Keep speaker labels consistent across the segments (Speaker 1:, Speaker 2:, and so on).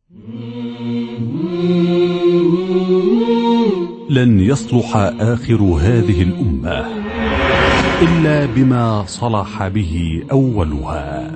Speaker 1: لن يصلح آخر هذه الأمة إلا بما صلح به أولها.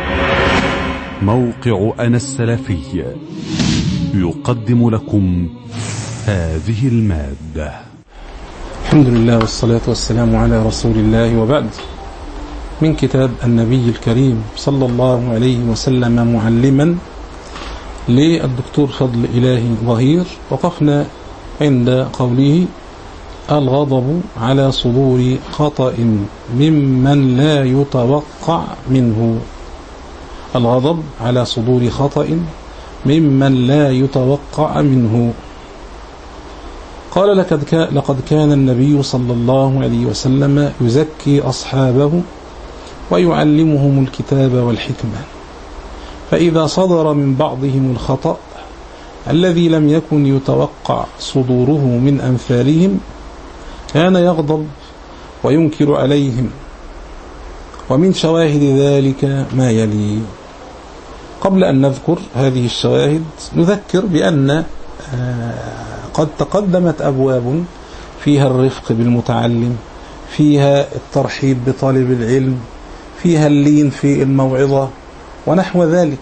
Speaker 1: موقع أنا السلفي يقدم لكم هذه المادة.
Speaker 2: الحمد لله والصلاة والسلام على رسول الله، وبعد. من كتاب النبي الكريم صلى الله عليه وسلم معلما للدكتور فضل إلهي ظهير. وقفنا عند قوله: الغضب على صدور خطأ ممن لا يتوقع منه. الغضب على صدور خطأ ممن لا يتوقع منه. قال: لقد كان النبي صلى الله عليه وسلم يزكي أصحابه ويعلمهم الكتاب والحكمة، فإذا صدر من بعضهم الخطأ الذي لم يكن يتوقع صدوره من أمثالهم كان يغضب وينكر عليهم. ومن شواهد ذلك ما يلي. قبل أن نذكر هذه الشواهد نذكر بأن قد تقدمت أبواب فيها الرفق بالمتعلم، فيها الترحيب بطالب العلم، فيها اللين في الموعظة ونحو ذلك.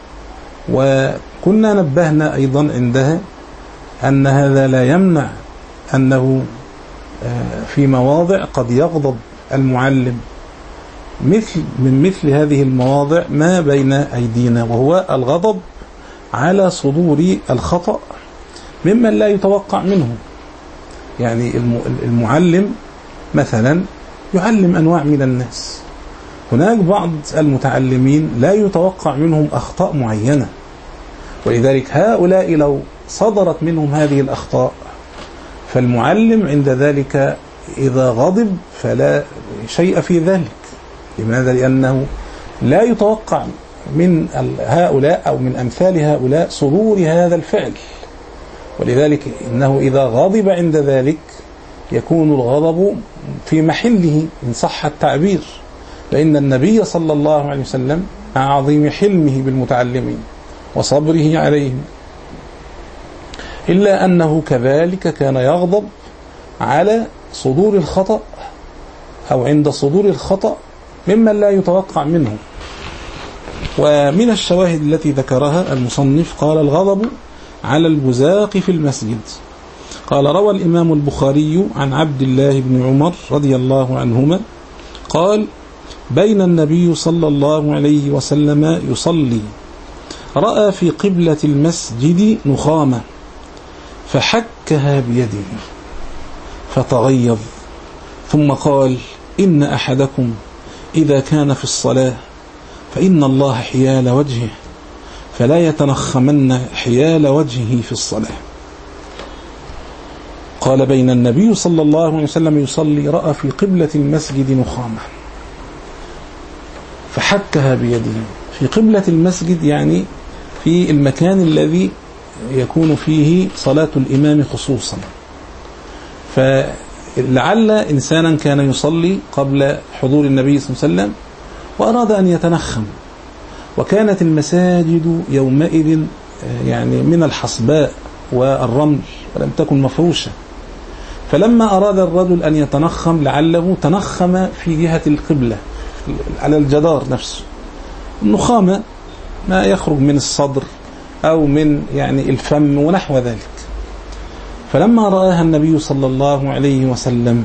Speaker 2: وكنا نبهنا أيضا عندها أن هذا لا يمنع أنه في مواضع قد يغضب المعلم، من مثل هذه المواضع ما بين أيدينا، وهو الغضب على صدور الخطأ ممن لا يتوقع منه. يعني المعلم مثلا يعلم أنواع من الناس، هناك بعض المتعلمين لا يتوقع منهم أخطاء معينة، ولذلك هؤلاء لو صدرت منهم هذه الأخطاء فالمعلم عند ذلك إذا غضب فلا شيء في ذلك. لماذا؟ لأنه لا يتوقع من هؤلاء أو من أمثال هؤلاء صدور هذا الفعل، ولذلك إنه إذا غضب عند ذلك يكون الغضب في محله إن صح التعبير، لأن النبي صلى الله عليه وسلم مع عظيم حلمه بالمتعلمين وصبره عليهم، إلا أنه كذلك كان يغضب على صدور الخطأ أو عند صدور الخطأ ممن لا يتوقع منه. ومن الشواهد التي ذكرها المصنف قال: الغضب على البزاق في المسجد. قال: روى الإمام البخاري عن عبد الله بن عمر رضي الله عنهما قال: بين النبي صلى الله عليه وسلم يصلي رأى في قبلة المسجد نخامة فحكها بيده فتغيظ، ثم قال: إن أحدكم إذا كان في الصلاة فإن الله حيال وجهه فلا يتنخمن حيال وجهه في الصلاة. قال: بين النبي صلى الله عليه وسلم يصلي رأى في قبلة المسجد نخامة فحكها بيده. في قبلة المسجد يعني في المكان الذي يكون فيه صلاة الإمام خصوصا. فلعل إنسانا كان يصلي قبل حضور النبي صلى الله عليه وسلم وأراد أن يتنخم، وكانت المساجد يومئذ يعني من الحصباء والرمل ولم تكن مفروشة، فلما أراد الرجل أن يتنخم لعله تنخم في جهة القبلة على الجدار نفسه. النخامة ما يخرج من الصدر أو من يعني الفم ونحو ذلك. فلما رآها النبي صلى الله عليه وسلم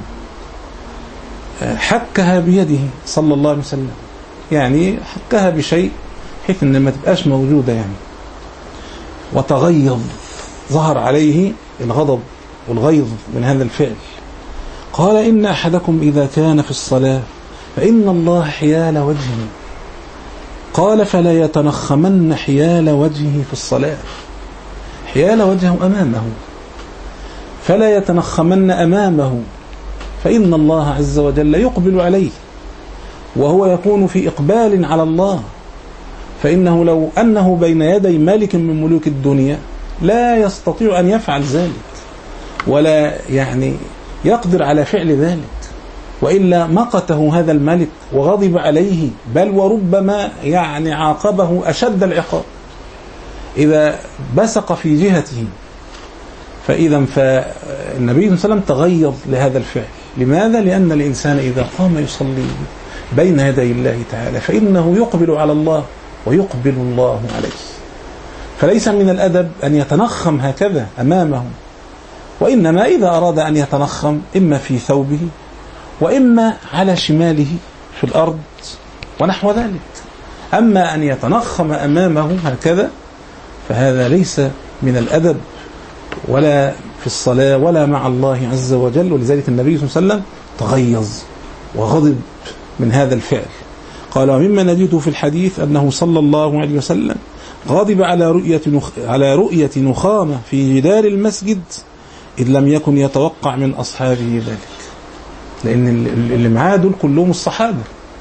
Speaker 2: حكها بيده صلى الله عليه وسلم، يعني حكها بشيء حيث إن ما تبقاش موجودة يعني، وتغيظ، ظهر عليه الغضب والغيظ من هذا الفعل. قال: إن أحدكم إذا كان في الصلاة فإن الله حيال وجهه. قال: فلا يتنخمن حيال وجهه في الصلاة. حيال وجهه أمامه، فلا يتنخمن أمامه، فإن الله عز وجل يقبل عليه وهو يكون في إقبال على الله، فإنه لو أنه بين يدي ملك من ملوك الدنيا لا يستطيع أن يفعل ذلك ولا يعني يقدر على فعل ذلك، وإلا مقته هذا الملك وغضب عليه، بل وربما يعني عاقبه أشد العقاب. إذا بصق في جهته، فالنبي صلى الله عليه وسلم تغيظ لهذا الفعل. لماذا؟ لأن الإنسان إذا قام يصلي بين يدي الله تعالى فإنه يقبل على الله ويقبل الله عليه، فليس من الأدب أن يتنخم هكذا أمامه، وإنما إذا أراد أن يتنخم إما في ثوبه وإما على شماله في الأرض ونحو ذلك. أما أن يتنخم أمامه هكذا فهذا ليس من الأدب ولا في الصلاة ولا مع الله عز وجل. ولذلك النبي صلى الله عليه وسلم تغيظ وغضب من هذا الفعل. قال: ومما نجده في الحديث أنه صلى الله عليه وسلم غضب على رؤية نخامة في جدار المسجد إذ لم يكن يتوقع من أصحابه ذلك، لأن اللي معاه دول كلهم الصحابة،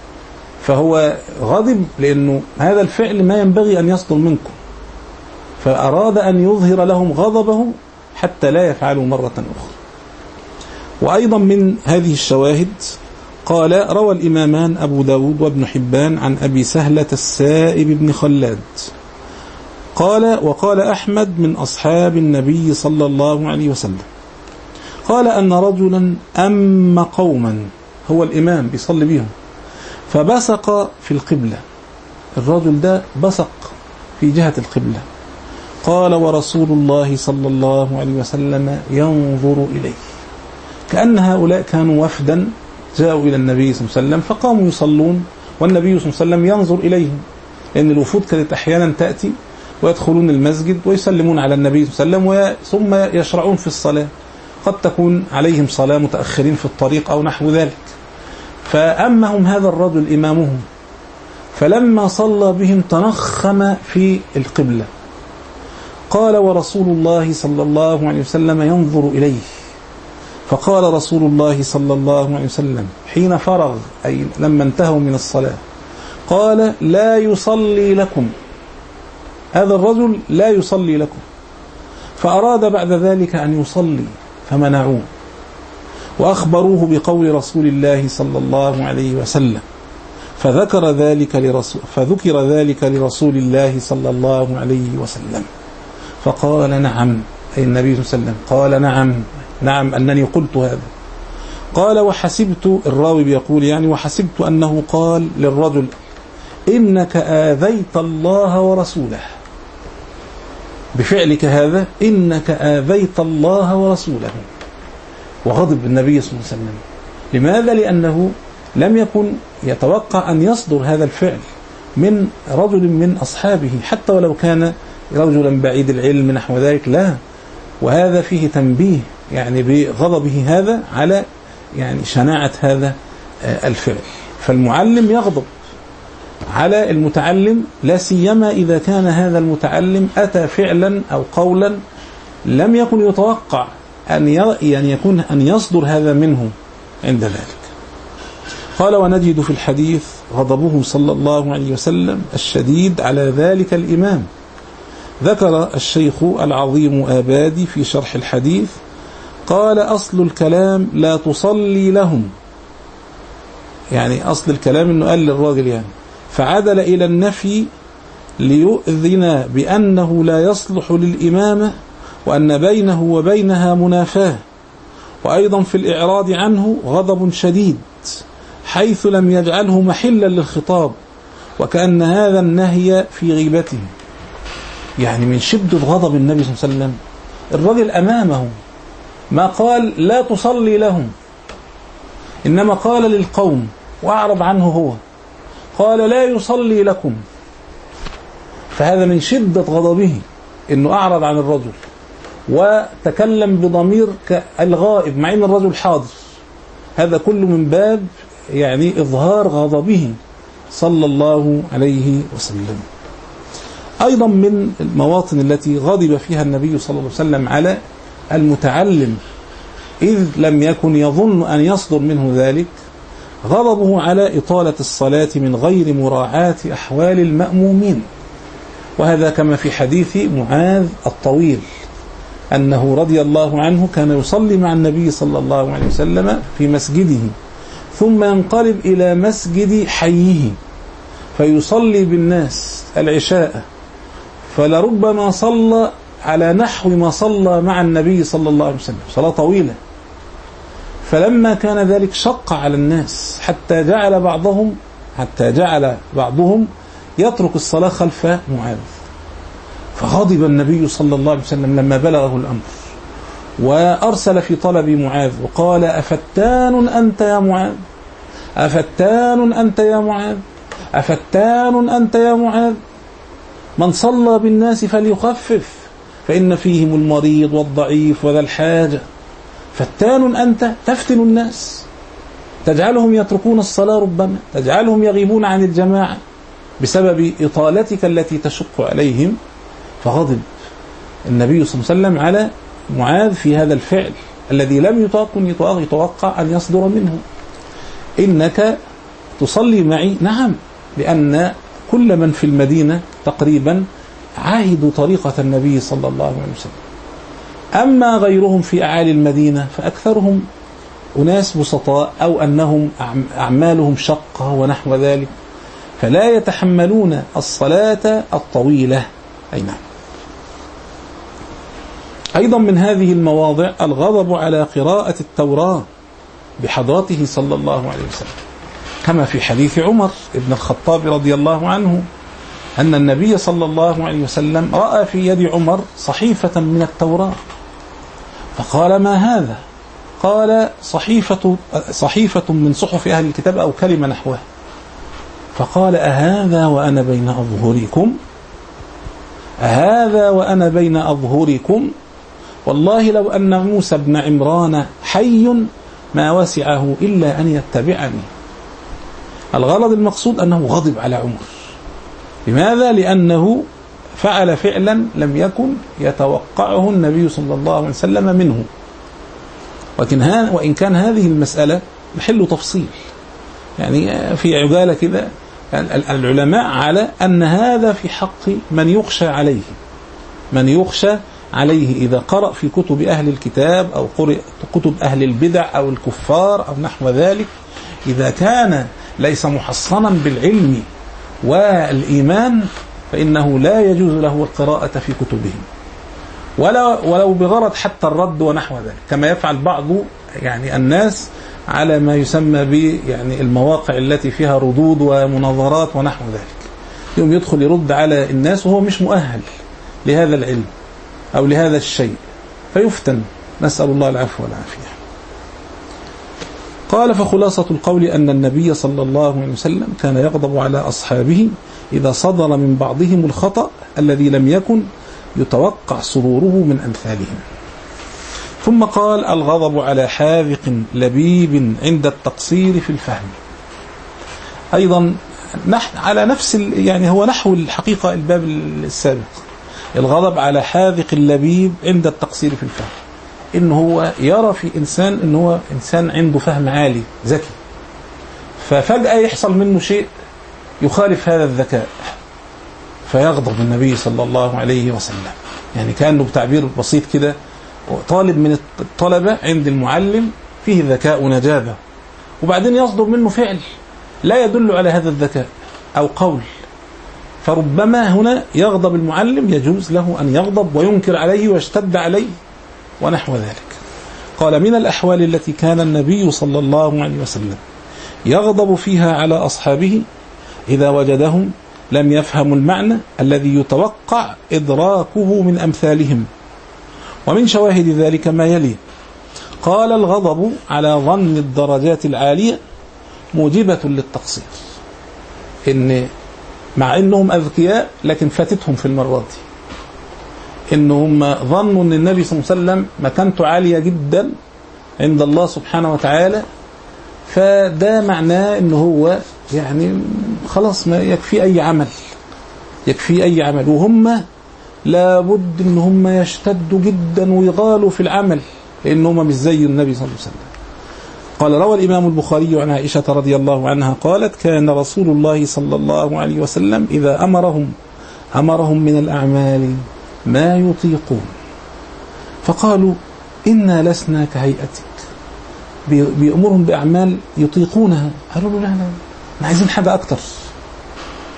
Speaker 2: فهو غضب لأنه هذا الفعل ما ينبغي أن يصدر منكم، فأراد أن يظهر لهم غضبه حتى لا يفعلوا مرة أخرى. وأيضا من هذه الشواهد قال: روى الإمامان أبو داود وابن حبان عن أبي سهلة السائب بن خلاد قال: وقال أحمد من أصحاب النبي صلى الله عليه وسلم قال أن رجلا أم قوما، هو الإمام بيصلي بهم، فبصق في القبلة، الرجل ده بصق في جهة القبلة. قال: ورسول الله صلى الله عليه وسلم ينظر إليه، كأن هؤلاء كانوا وفدا جاءوا إلى النبي صلى الله عليه وسلم فقاموا يصلون والنبي صلى الله عليه وسلم ينظر إليهم، لأن الوفود كانت أحيانا تأتي ويدخلون المسجد ويسلمون على النبي صلى الله عليه وسلم ثم يشرعون في الصلاة، قد تكون عليهم صلاة متأخرين في الطريق أو نحو ذلك. فأمهم هذا الرجل إمامهم، فلما صلى بهم تنخم في القبلة. قال: ورسول الله صلى الله عليه وسلم ينظر إليه. فقال رسول الله صلى الله عليه وسلم حين فرغ، أي لما انتهوا من الصلاة، قال: لا يصلي لكم، هذا الرجل لا يصلي لكم. فأراد بعد ذلك أن يصلي فمنعوه، وأخبروه بقول رسول الله صلى الله عليه وسلم، فذكر ذلك لرسول الله صلى الله عليه وسلم، فقال: نعم، أي النبي صلى الله عليه وسلم قال: نعم أنني قلت هذا. قال: وحسبت، الراوي بيقول يعني، وحسبت أنه قال للرجل: إنك آذيت الله ورسوله، بفعلك هذا إنك آذيت الله ورسوله. وغضب النبي صلى الله عليه وسلم. لماذا؟ لأنه لم يكن يتوقع أن يصدر هذا الفعل من رجل من أصحابه، حتى ولو كان رجلا بعيد العلم نحو ذلك، لا. وهذا فيه تنبيه يعني بغضبه هذا على يعني شناعة هذا الفعل. فالمعلم يغضب على المتعلم، لا سيما إذا كان هذا المتعلم أتى فعلا أو قولا لم يكن يتوقع أن يصدر هذا منه عند ذلك. قال: ونجد في الحديث غضبه صلى الله عليه وسلم الشديد على ذلك الإمام. ذكر الشيخ العظيم آبادي في شرح الحديث قال: أصل الكلام لا تصلي لهم، يعني أصل الكلام أنه قال للراجل يعني، فعدل إلى النفي ليؤذن بأنه لا يصلح للإمامة وأن بينه وبينها منافاة. وأيضا في الإعراض عنه غضب شديد حيث لم يجعله محلا للخطاب، وكأن هذا النهي في غيبته. يعني من شدة غضب النبي صلى الله عليه وسلم، الرجل أمامه ما قال لا تصلي لهم، إنما قال للقوم وأعرض عنه هو، قال: لا يصلي لكم. فهذا من شدة غضبه إنه أعرض عن الرجل وتكلم بضمير كالغائب مع إن الرجل حاضر. هذا كله من باب يعني إظهار غضبه صلى الله عليه وسلم. أيضا من المواطن التي غضب فيها النبي صلى الله عليه وسلم على المتعلم إذ لم يكن يظن أن يصدر منه ذلك، غضبه على إطالة الصلاة من غير مراعاة أحوال المأمومين. وهذا كما في حديث معاذ الطويل أنه رضي الله عنه كان يصلي مع النبي صلى الله عليه وسلم في مسجده ثم ينقلب إلى مسجد حيه فيصلي بالناس العشاء، فلربما صلى على نحو ما صلى مع النبي صلى الله عليه وسلم، صلاة طويلة. فلما كان ذلك شق على الناس حتى جعل بعضهم يترك الصلاة خلف معاذ. فغضب النبي صلى الله عليه وسلم لما بلغه الأمر، وأرسل في طلب معاذ وقال: أفتان أنت يا معاذ، أفتان أنت يا معاذ، أفتان أنت يا معاذ، من صلى بالناس فليخفف فإن فيهم المريض والضعيف وذا الحاجة. فتان أنت تفتن الناس، تجعلهم يتركون الصلاة، ربما تجعلهم يغيبون عن الجماعة بسبب إطالتك التي تشق عليهم. فغضب النبي صلى الله عليه وسلم على معاذ في هذا الفعل الذي لم يتوقع أن يصدر منه. إنك تصلي معي؟ نعم، لأن كل من في المدينة تقريبا عاهدوا طريقة النبي صلى الله عليه وسلم. أما غيرهم في أعالي المدينة فأكثرهم أناس بسطاء، أو أنهم أعمالهم شقة ونحو ذلك، فلا يتحملون الصلاة الطويلة. أي نعم. أيضا من هذه المواضع الغضب على قراءة التوراة بحضرته صلى الله عليه وسلم، كما في حديث عمر بن الخطاب رضي الله عنه أن النبي صلى الله عليه وسلم رأى في يد عمر صحيفة من التوراة، فقال: ما هذا؟ قال: صحيفة من صحف أهل الكتاب أو كلمة نحوها. فقال: أهذا وأنا بين أظهركم؟ أهذا وأنا بين أظهركم؟ والله لو أن موسى بن عمران حي ما وسعه إلا أن يتبعني. الغرض المقصود أنه غضب على عمر. لماذا؟ لأنه فعل فعلا لم يكن يتوقعه النبي صلى الله عليه وسلم منه. وإن كان هذه المسألة محل تفصيل، يعني في عجالة كده العلماء على أن هذا في حق من يخشى عليه، من يخشى عليه إذا قرأ في كتب أهل الكتاب أو قرأ كتب أهل البدع أو الكفار أو نحو ذلك، إذا كان ليس محصنا بالعلم والإيمان فإنه لا يجوز له القراءة في كتبهم، ولو بغرض حتى الرد ونحو ذلك، كما يفعل بعض يعني الناس على ما يسمى ب يعني المواقع التي فيها ردود ومناظرات ونحو ذلك، يوم يدخل يرد على الناس وهو مش مؤهل لهذا العلم أو لهذا الشيء فيفتن، نسأل الله العفو والعافية. قال: فخلاصة القول أن النبي صلى الله عليه وسلم كان يغضب على أصحابه إذا صدر من بعضهم الخطأ الذي لم يكن يتوقع صدوره من أمثالهم. ثم قال: الغضب على حاذق لبيب عند التقصير في الفهم. أيضا على نفس يعني هو نحو الحقيقة الباب السابق، الغضب على حاذق لبيب عند التقصير في الفهم، إنه هو يرى في إنسان إنه هو إنسان عنده فهم عالي ذكي، ففجأة يحصل منه شيء يخالف هذا الذكاء فيغضب النبي صلى الله عليه وسلم. يعني كأنه بتعبير بسيط كده طالب من الطلبة عند المعلم فيه ذكاء ونجابة، وبعدين يصدر منه فعل لا يدل على هذا الذكاء أو قول، فربما هنا يغضب المعلم، يجوز له أن يغضب وينكر عليه ويشتد عليه ونحو ذلك. قال: من الأحوال التي كان النبي صلى الله عليه وسلم يغضب فيها على أصحابه إذا وجدهم لم يفهموا المعنى الذي يتوقع إدراكه من أمثالهم. ومن شواهد ذلك ما يلي: قال: الغضب على ظن الدرجات العالية موجبة للتقصير، إن مع إنهم أذكياء لكن فاتتهم في المرة دي، إنهم ظنوا أن النبي صلى الله عليه وسلم مكانته عالية جدا عند الله سبحانه وتعالى، فده معناه إنه هو يعني خلاص ما يكفي أي عمل، يكفي أي عمل، وهم لابد إن هم يشتدوا جدا ويغالوا في العمل لأنهم مش زي النبي صلى الله عليه وسلم. قال: روى الإمام البخاري عن عائشة رضي الله عنها قالت: كان رسول الله صلى الله عليه وسلم إذا أمرهم من الأعمال ما يطيقون فقالوا: إنا لسنا كهيئتك. بيأمرهم بأعمال يطيقونها، قالوا له: لا لا، عايزين حاجة أكتر،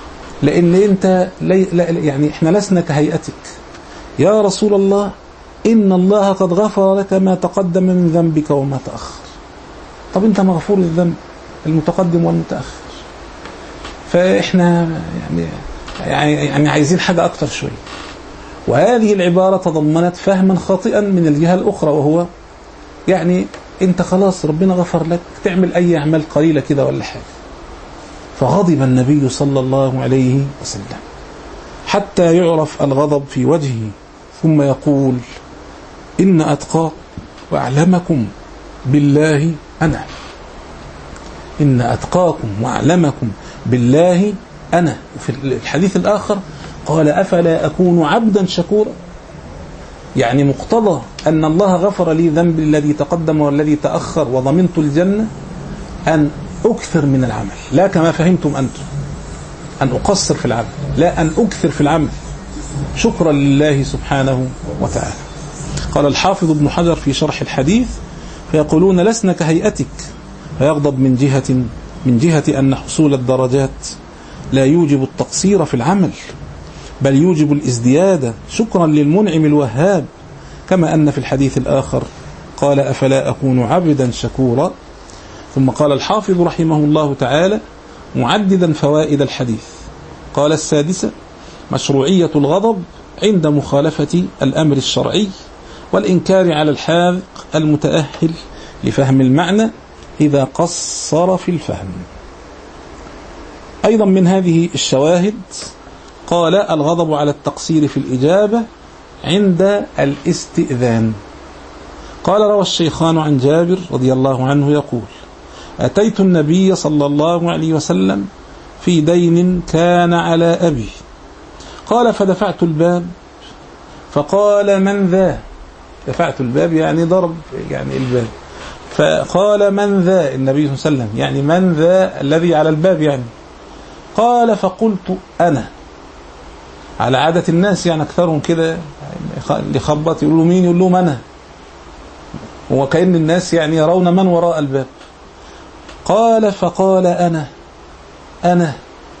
Speaker 2: لأن أنت يعني إحنا لسنا كهيئتك يا رسول الله، إن الله قد غفر لك ما تقدم من ذنبك وما تأخر. طب أنت مغفور الذنب المتقدم والمتأخر، فإحنا يعني عايزين حاجة أكتر شوية. وهذه العبارة تضمنت فهما خاطئا من الجهة الأخرى، وهو يعني أنت خلاص ربنا غفر لك، تعمل أي أعمال قليلة كده ولا حاجة. فغضب النبي صلى الله عليه وسلم حتى يعرف الغضب في وجهه، ثم يقول: إن أتقاكم وأعلمكم بالله أنا. إن أتقاكم وأعلمكم بالله أنا. في الحديث الآخر قال: أفلا أكون عبدا شكورا. يعني مقتضى أن الله غفر لي ذنبي الذي تقدم والذي تأخر وضمنت الجنة أن أكثر من العمل، لا كما فهمتم أنتم أن أقصر في العمل، لا، أن أكثر في العمل شكرا لله سبحانه وتعالى. قال الحافظ ابن حجر في شرح الحديث: فيقولون لسنا كهيئتك، فيغضب من جهة أن حصول الدرجات لا يوجب التقصير في العمل، بل يوجب الازدياد شكرا للمنعم الوهاب، كما أن في الحديث الآخر قال: أفلا أكون عبدا شكورا. ثم قال الحافظ رحمه الله تعالى معددا فوائد الحديث، قال: السادسة: مشروعية الغضب عند مخالفة الأمر الشرعي والإنكار على الحاذق المتأهل لفهم المعنى إذا قصر في الفهم. أيضا من هذه الشواهد قال: الغضب على التقصير في الإجابة عند الاستئذان. قال: روى الشيخان عن جابر رضي الله عنه يقول: أتيت النبي صلى الله عليه وسلم في دين كان على أبي، قال: فدفعت الباب، فقال: من ذا؟ دفعت الباب يعني ضرب يعني الباب، فقال: من ذا؟ النبي صلى الله عليه وسلم، يعني من ذا الذي على الباب يعني. قال: فقلت: أنا. على عادة الناس يعني أكثرهم كده اللي خبط يقولوا مين، يقول لهم أنا، وكأن الناس يعني يرون من وراء الباب. قال: فقال: أنا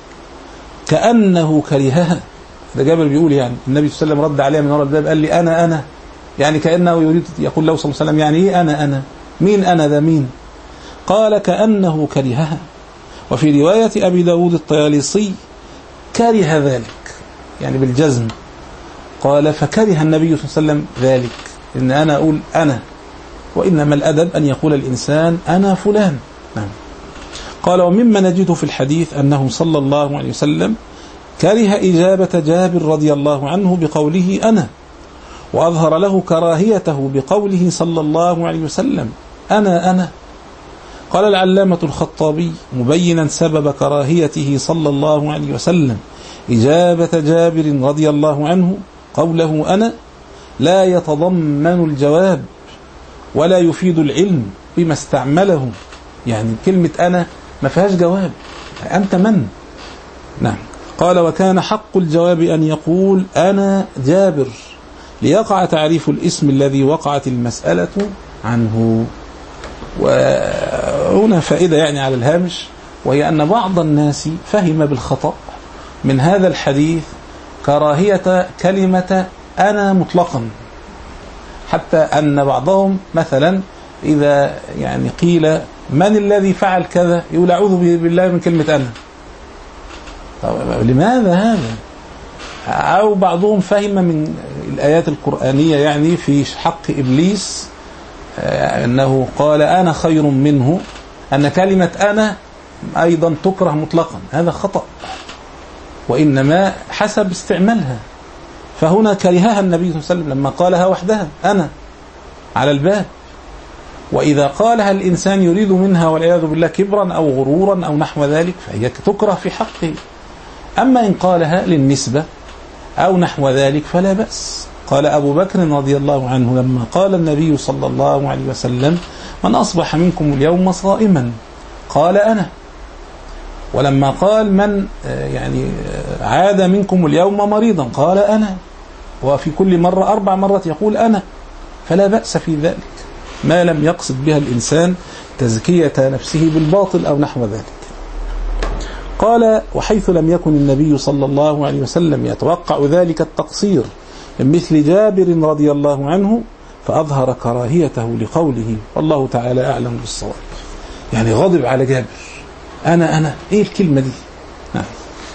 Speaker 2: كأنه كرهها. ده جابر بيقول يعني النبي صلى الله عليه وسلم رد عليه من وراء الباب، قال لي: أنا يعني كأنه يريد يقول له صلى الله عليه وسلم يعني إيه أنا؟ مين أنا ذا مين؟ قال: كأنه كرهها. وفي رواية أبي داود الطيالسي: كره ذلك، يعني بالجزم. قال: فكره النبي صلى الله عليه وسلم ذلك، إن أنا أقول أنا، وإنما الأدب أن يقول الإنسان أنا فلان. نعم. قال: ومما نجد في الحديث أنه صلى الله عليه وسلم كره إجابة جابر رضي الله عنه بقوله أنا، وأظهر له كراهيته بقوله صلى الله عليه وسلم أنا. قال العلامة الخطابي مبينا سبب كراهيته صلى الله عليه وسلم إجابة جابر رضي الله عنه قوله أنا لا يتضمن الجواب ولا يفيد العلم بما استعمله. يعني كلمة أنا ما فيهاش جواب، أنت من؟ نعم. قال: وكان حق الجواب أن يقول أنا جابر، ليقع تعريف الاسم الذي وقعت المسألة عنه. وهنا فائدة يعني على الهامش، وهي أن بعض الناس فهم بالخطأ من هذا الحديث كراهية كلمة أنا مطلقا، حتى أن بعضهم مثلا إذا يعني قيل من الذي فعل كذا يقول أعوذ بالله من كلمة أنا. طب لماذا هذا؟ أو بعضهم فهم من الآيات القرآنية يعني في حق إبليس أنه قال أنا خير منه، أن كلمة أنا أيضا تكره مطلقا. هذا خطأ، وإنما حسب استعمالها. فهنا كرهها النبي صلى الله عليه وسلم لما قالها وحدها أنا على الباب، وإذا قالها الإنسان يريد منها والعياذ بالله كبرا أو غرورا أو نحو ذلك فهي تكره في حقه. أما إن قالها للنسبة أو نحو ذلك فلا بأس. قال أبو بكر رضي الله عنه لما قال النبي صلى الله عليه وسلم من أصبح منكم اليوم صائما قال أنا، ولما قال من يعني عاد منكم اليوم مريضا قال أنا، وفي كل مرة 4 مرات يقول أنا، فلا بأس في ذلك ما لم يقصد بها الإنسان تزكية نفسه بالباطل أو نحو ذلك. قال: وحيث لم يكن النبي صلى الله عليه وسلم يتوقع ذلك التقصير من مثل جابر رضي الله عنه، فأظهر كراهيته لقوله، والله تعالى أعلم بالصواب. يعني غضب على جابر، أنا إيه الكلمة دي؟ نعم.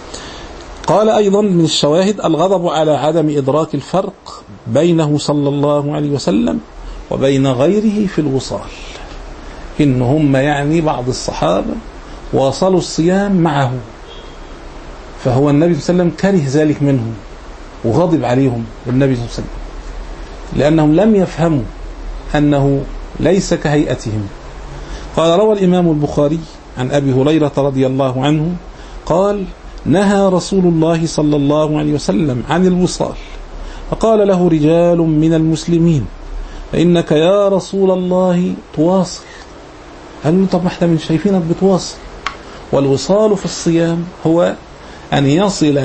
Speaker 2: قال أيضا من الشواهد الغضب على عدم إدراك الفرق بينه صلى الله عليه وسلم وبين غيره في الوصال، إن هم يعني بعض الصحابة واصلوا الصيام معه، فهو النبي صلى الله عليه وسلم كره ذلك منهم وغضب عليهم النبي صلى الله عليه وسلم، لأنهم لم يفهموا أنه ليس كهيئتهم. قال: روى الإمام البخاري عن أبي هريرة رضي الله عنه قال: نهى رسول الله صلى الله عليه وسلم عن الوصال، فقال له رجال من المسلمين: فإنك يا رسول الله تواصل. قالوا: طب احنا من شايفينك بتواصل. والوصال في الصيام هو أن يصل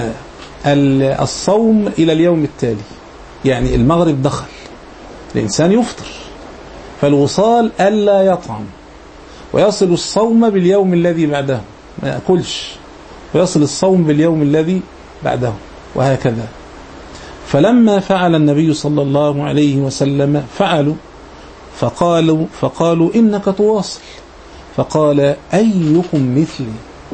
Speaker 2: الصوم إلى اليوم التالي، يعني المغرب دخل الإنسان يفطر، فالوصال ألا يطعم، ويصل الصوم باليوم الذي بعده ما يأكلش، ويصل الصوم باليوم الذي بعده، وهكذا. فلما فعل النبي صلى الله عليه وسلم فعلوا، فقالوا إنك تواصل. فقال: أيكم مثلي،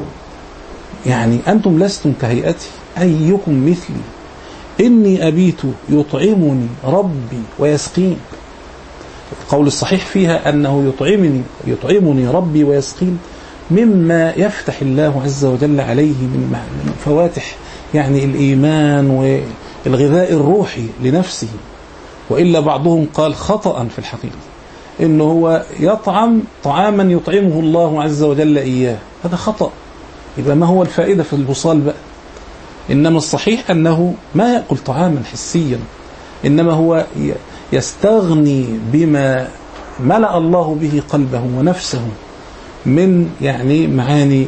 Speaker 2: يعني أنتم لستم كهيئتي، أيكم مثلي، إني أبيت يطعمني ربي ويسقين. القول الصحيح فيها أنه يطعمني ربي ويسقين مما يفتح الله عز وجل عليه من فواتح يعني الإيمان والغذاء الروحي لنفسه. وإلا بعضهم قال خطأ في الحقيقة إنه هو يطعم طعاما يطعمه الله عز وجل إياه، هذا خطأ. يبقى ما هو الفائدة في الوصال بقى؟ إنما الصحيح أنه ما يأكل طعاما حسيا، إنما هو يستغني بما ملأ الله به قلبه ونفسه من يعني معاني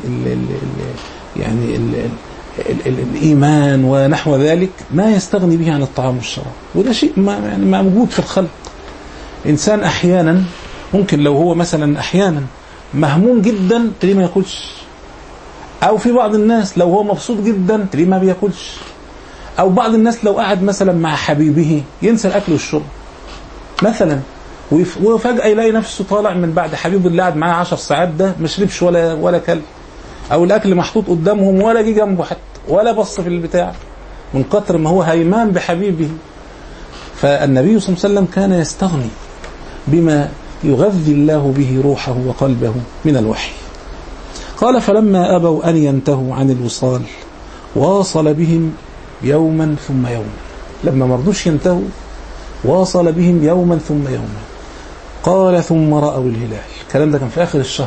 Speaker 2: الإيمان ونحو ذلك، ما يستغني به عن الطعام والشراب. وده شيء ما موجود في الخلق. إنسان أحيانا ممكن لو هو مثلا أحيانا مهموم جدا تلاقيه ما يأكلش، أو في بعض الناس لو هو مبسوط جدا تلاقيه ما بيأكلش، أو بعض الناس لو قعد مثلا مع حبيبه ينسى الأكل والشرب مثلا، وفجأة يلاقي نفسه طالع من بعد حبيبه اللي قعد معاه 10 ساعات ده ما شربش ولا كل، أو الأكل محطوط قدامهم ولا جه جنبه حتى ولا بص في البتاع من كتر ما هو هيمان بحبيبه. فالنبي صلى الله عليه وسلم كان يستغني بما يغذي الله به روحه وقلبه من الوحي. قال: فلما أبوا أن ينتهوا عن الوصال واصل بهم يوما ثم يوما. لما مرضوش ينتهوا واصل بهم يوما ثم يوما. قال: ثم رأوا الهلال. الكلام ده كان في آخر الشهر.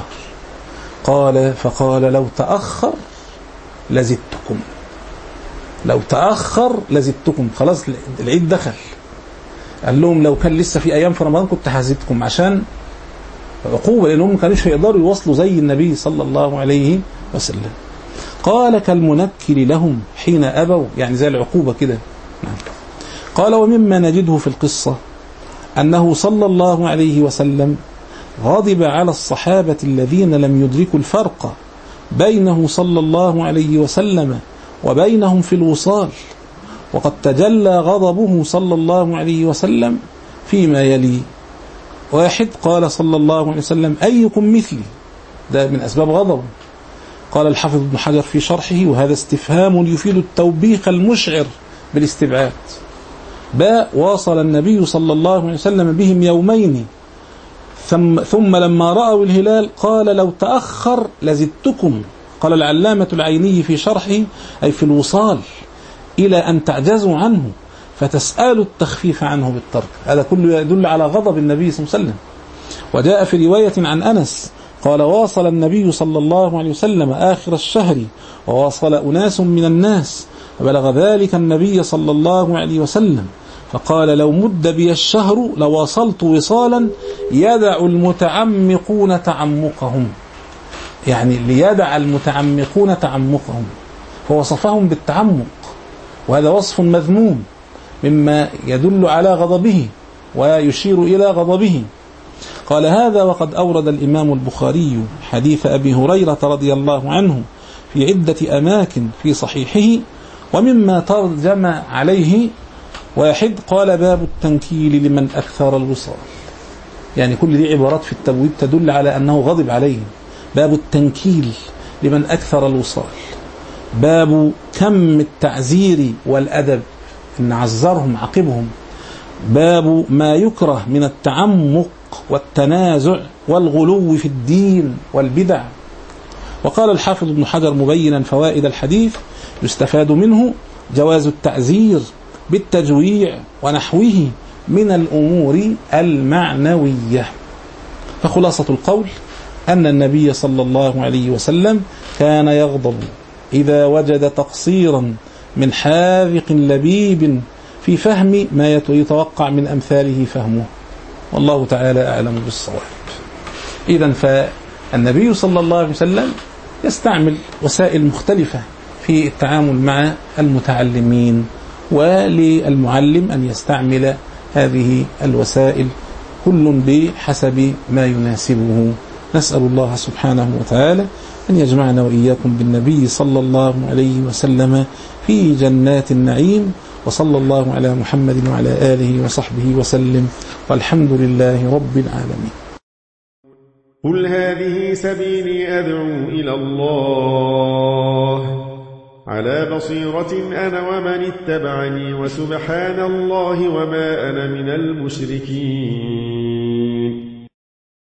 Speaker 2: فقال: لو تأخر لزدتكم، لو تأخر لزدتكم. خلاص العيد دخل. قال لهم لو كان لسه في أيام في رمضان كنت هزدكم، عشان عقوبة، لأنهم ما كانوش يقدروا يوصلوا زي النبي صلى الله عليه وسلم. قال: كالمنكر لهم حين أبوا، يعني زي العقوبة كده. قال: ومما نجده في القصة أنه صلى الله عليه وسلم غضب على الصحابة الذين لم يدركوا الفرق بينه صلى الله عليه وسلم وبينهم في الوصال، وقد تجلى غضبه صلى الله عليه وسلم فيما يلي: 1. قال صلى الله عليه وسلم: أيكم مثلي، ده من أسباب غضبه. قال الحافظ ابن حجر في شرحه: وهذا استفهام يفيد التوبيخ المشعر بالاستبعاد. واصل النبي صلى الله عليه وسلم بهم يومين، ثم لما رأوا الهلال قال: لو تأخر لزدتكم. قال العلامة العيني في شرحه: أي في الوصال إلى أن تعجزوا عنه فتسألوا التخفيف عنه بالترك. هذا كله يدل على غضب النبي صلى الله عليه وسلم. وجاء في رواية عن أنس قال: واصل النبي صلى الله عليه وسلم آخر الشهر وواصل أناس من الناس، فبلغ ذلك النبي صلى الله عليه وسلم فقال: لو مد بي الشهر لواصلت وصالا يدع المتعمقون تعمقهم، يعني ليدع المتعمقون تعمقهم، فوصفهم بالتعمق، وهذا وصف مذموم مما يدل على غضبه ويشير إلى غضبه. قال: هذا وقد أورد الإمام البخاري حديث أبي هريرة رضي الله عنه في عدة أماكن في صحيحه، ومما ترجم عليه: واحد، قال باب التنكيل لمن أكثر الوصال. يعني كل دي عبارات في التبويب تدل على أنه غضب عليهم. باب التنكيل لمن أكثر الوصال، باب كم التعزير والأدب، إن عزرهم عقبهم، باب ما يكره من التعمق والتنازع والغلو في الدين والبدع. وقال الحافظ ابن حجر مبينا فوائد الحديث: يستفاد منه جواز التعزير بالتجويع ونحوه من الأمور المعنوية. فخلاصة القول أن النبي صلى الله عليه وسلم كان يغضب إذا وجد تقصيرا من حاذق لبيب في فهم ما يتوقع من أمثاله فهمه، والله تعالى أعلم بالصواب. إذن فالنبي صلى الله عليه وسلم يستعمل وسائل مختلفة في التعامل مع المتعلمين، وللمعلم أن يستعمل هذه الوسائل كل بحسب ما يناسبه. نسأل الله سبحانه وتعالى أن يجمعنا وإياكم بالنبي صلى الله عليه وسلم في جنات النعيم، وصلى الله على محمد وعلى آله وصحبه وسلم، والحمد لله رب العالمين.
Speaker 3: قل هذه سبيلي أدعو إلى الله على بصيرة أنا ومن اتبعني، وسبحان الله وما أنا من المشركين.